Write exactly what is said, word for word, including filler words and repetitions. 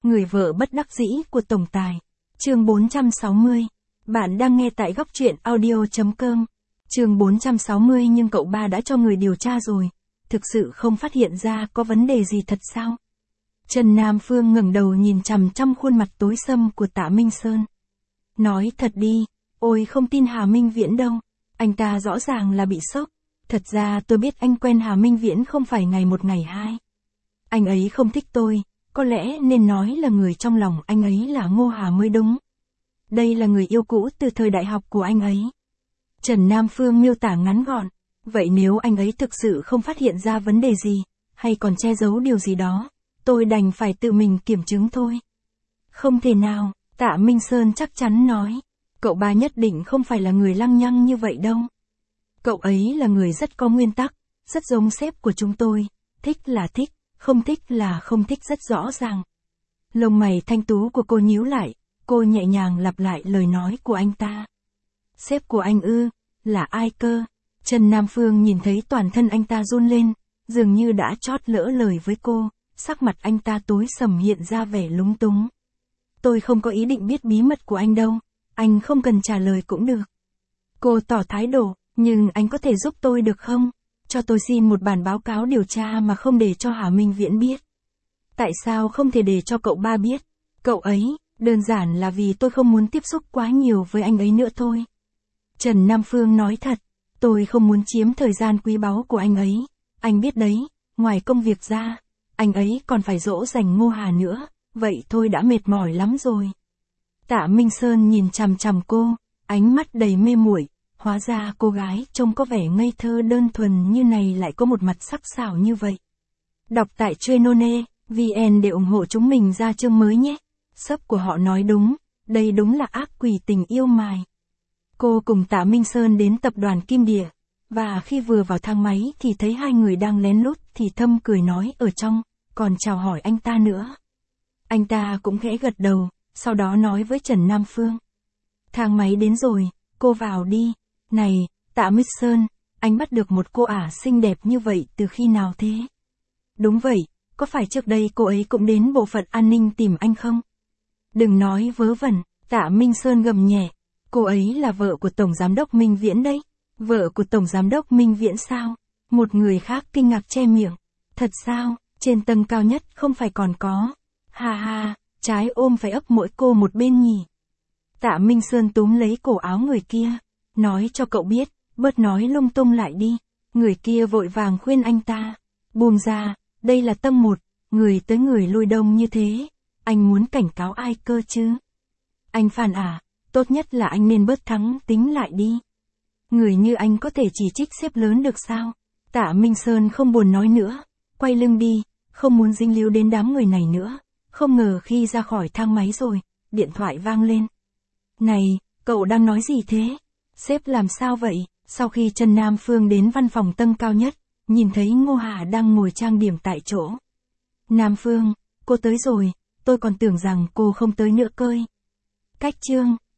Người vợ bất đắc dĩ của tổng tài. Chương bốn trăm sáu mươi. Bạn đang nghe tại góc truyện audio chấm com. Chương bốn trăm sáu mươi nhưng cậu ba đã cho người điều tra rồi. Thực sự không phát hiện ra có vấn đề gì thật sao? Trần Nam Phương ngẩng đầu nhìn chằm chằm khuôn mặt tối sầm của Tạ Minh Sơn. Nói thật đi, ôi không tin Hà Minh Viễn đâu. Anh ta rõ ràng là bị sốc. Thật ra tôi biết anh quen Hà Minh Viễn không phải ngày một ngày hai. Anh ấy không thích tôi, có lẽ nên nói là người trong lòng anh ấy là Ngô Hà mới đúng. Đây là người yêu cũ từ thời đại học của anh ấy. Trần Nam Phương miêu tả ngắn gọn. Vậy nếu anh ấy thực sự không phát hiện ra vấn đề gì, hay còn che giấu điều gì đó, tôi đành phải tự mình kiểm chứng thôi. Không thể nào, Tạ Minh Sơn chắc chắn nói. Cậu ba nhất định không phải là người lăng nhăng như vậy đâu. Cậu ấy là người rất có nguyên tắc, rất giống sếp của chúng tôi. Thích là thích, không thích là không thích rất rõ ràng. Lông mày thanh tú của cô nhíu lại, cô nhẹ nhàng lặp lại lời nói của anh ta. Sếp của anh ư, là ai cơ? Trần Nam Phương nhìn thấy toàn thân anh ta run lên, dường như đã chót lỡ lời với cô, sắc mặt anh ta tối sầm hiện ra vẻ lúng túng. Tôi không có ý định biết bí mật của anh đâu, anh không cần trả lời cũng được. Cô tỏ thái độ, nhưng anh có thể giúp tôi được không? Cho tôi xin một bản báo cáo điều tra mà không để cho Hà Minh Viễn biết. Tại sao không thể để cho cậu ba biết? Cậu ấy, đơn giản là vì tôi không muốn tiếp xúc quá nhiều với anh ấy nữa thôi. Trần Nam Phương nói thật, tôi không muốn chiếm thời gian quý báu của anh ấy. Anh biết đấy, ngoài công việc ra, anh ấy còn phải dỗ dành Ngô Hà nữa, vậy thôi đã mệt mỏi lắm rồi. Tạ Minh Sơn nhìn chằm chằm cô, ánh mắt đầy mê muội. Hóa ra cô gái trông có vẻ ngây thơ đơn thuần như này lại có một mặt sắc sảo như vậy. Đọc tại Chuyên.ne, vn để ủng hộ chúng mình ra chương mới nhé. Sub của họ nói đúng, đây đúng là ác quỷ tình yêu mài. Cô cùng Tạ Minh Sơn đến tập đoàn Kim Địa, và khi vừa vào thang máy thì thấy hai người đang lén lút thì thầm cười nói ở trong, còn chào hỏi anh ta nữa. Anh ta cũng khẽ gật đầu, sau đó nói với Trần Nam Phương. Thang máy đến rồi, cô vào đi. Này, Tạ Minh Sơn, anh bắt được một cô ả xinh đẹp như vậy từ khi nào thế? Đúng vậy, có phải trước đây cô ấy cũng đến bộ phận an ninh tìm anh không? Đừng nói vớ vẩn, Tạ Minh Sơn gầm nhẹ. Cô ấy là vợ của Tổng Giám đốc Minh Viễn đấy. Vợ của Tổng Giám đốc Minh Viễn sao? Một người khác kinh ngạc che miệng. Thật sao, trên tầng cao nhất không phải còn có. Ha ha, trái ôm phải ấp mỗi cô một bên nhỉ. Tạ Minh Sơn túm lấy cổ áo người kia. Nói cho cậu biết, bớt nói lung tung lại đi. Người kia vội vàng khuyên anh ta. Buông ra, đây là tầng một, người tới người lui đông như thế. Anh muốn cảnh cáo ai cơ chứ? Anh Phan à, tốt nhất là anh nên bớt thắng tính lại đi. Người như anh có thể chỉ trích sếp lớn được sao? Tạ Minh Sơn không buồn nói nữa, quay lưng đi, không muốn dính líu đến đám người này nữa. Không ngờ khi ra khỏi thang máy rồi, điện thoại vang lên. Này, cậu đang nói gì thế? Sếp làm sao vậy? Sau khi Trần Nam Phương đến văn phòng tầng cao nhất, nhìn thấy Ngô Hà đang ngồi trang điểm tại chỗ. Nam Phương, cô tới rồi, tôi còn tưởng rằng cô không tới nữa cơ. Cách chương.